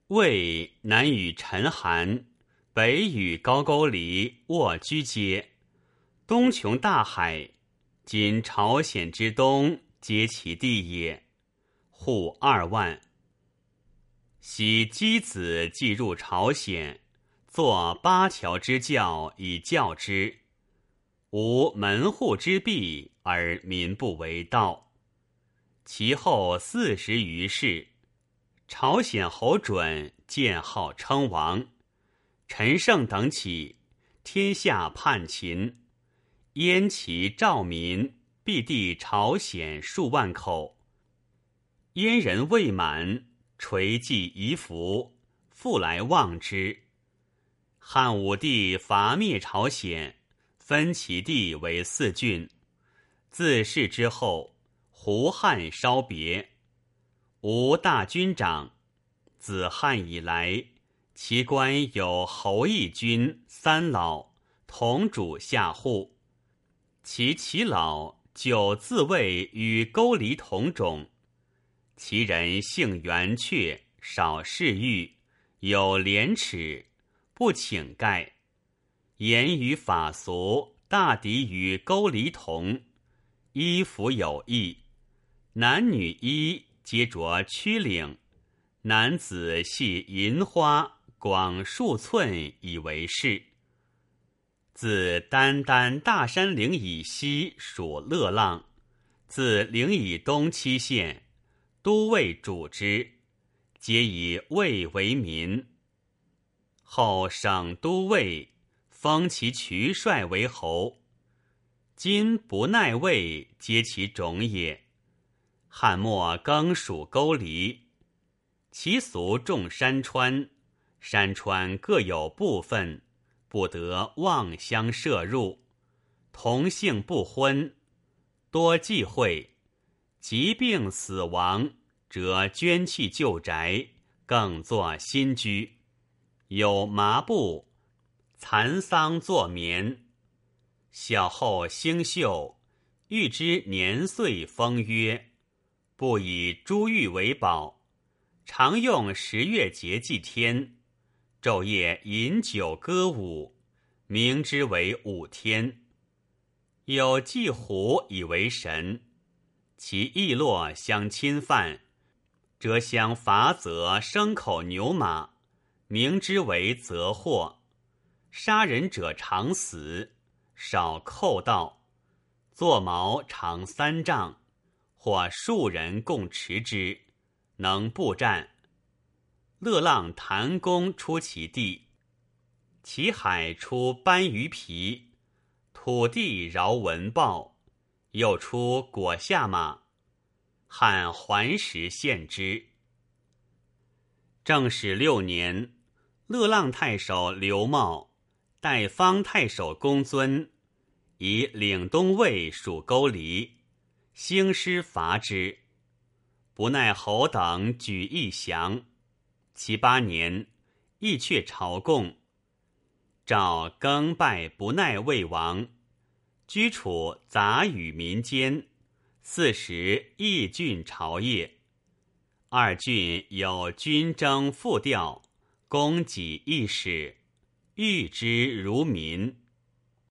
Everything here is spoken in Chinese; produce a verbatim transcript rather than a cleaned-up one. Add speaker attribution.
Speaker 1: 魏南与陈韩，北与高句丽、沃居接，东穷大海，今朝鲜之东，皆其地也。户二万。昔箕子既入朝鲜，作八条之教以教之，无门户之弊，而民不为道。其后四十余世，朝鲜侯准建号称王，陈胜等起，天下叛秦。燕齐赵民必地朝鲜数万口。燕人未满，垂祭夷服，复来望之。汉武帝伐灭朝鲜，分其地为四郡。自是之后，胡汉稍别，吴大军长。自汉以来，其官有侯义军三老，同主下户。其其老就自谓与勾离同种。其人性圆却，少嗜欲，有廉耻，不请盖。言语法俗大抵与勾离同，衣服有异，男女衣皆着曲领，男子系银花，广数寸以为饰。自丹丹大山岭以西属乐浪，自岭以东七县，都尉主之，皆以尉为民。后省都尉封其渠帅为侯。今不耐尉，皆其种也。汉末更属勾离，其俗重山川，山川各有部分，不得妄相摄入，同姓不婚，多忌讳，疾病死亡，则捐弃旧宅，更作新居。有麻布，蚕桑作棉。小后星宿，欲知年岁封约，不以珠玉为宝，常用十月节祭天，昼夜饮酒歌舞，名之为五天。有祭虎以为神，其翼落相侵犯，则相罚责牲口牛马，名之为责祸。杀人者常死，少寇盗。坐矛长三丈，或数人共持之，能步战。乐浪谭公出其地，其海出斑鱼皮，土地饶文豹，又出果下马。汉还时献之。正始六年，乐浪太守刘茂代方太守公尊，以岭东尉属勾离，兴师伐之，不耐侯等举义降。其八年，亦却朝贡。赵更拜不耐魏王，居处杂与民间，四时义郡朝业。二郡有军征复调，供给一使，遇之如民。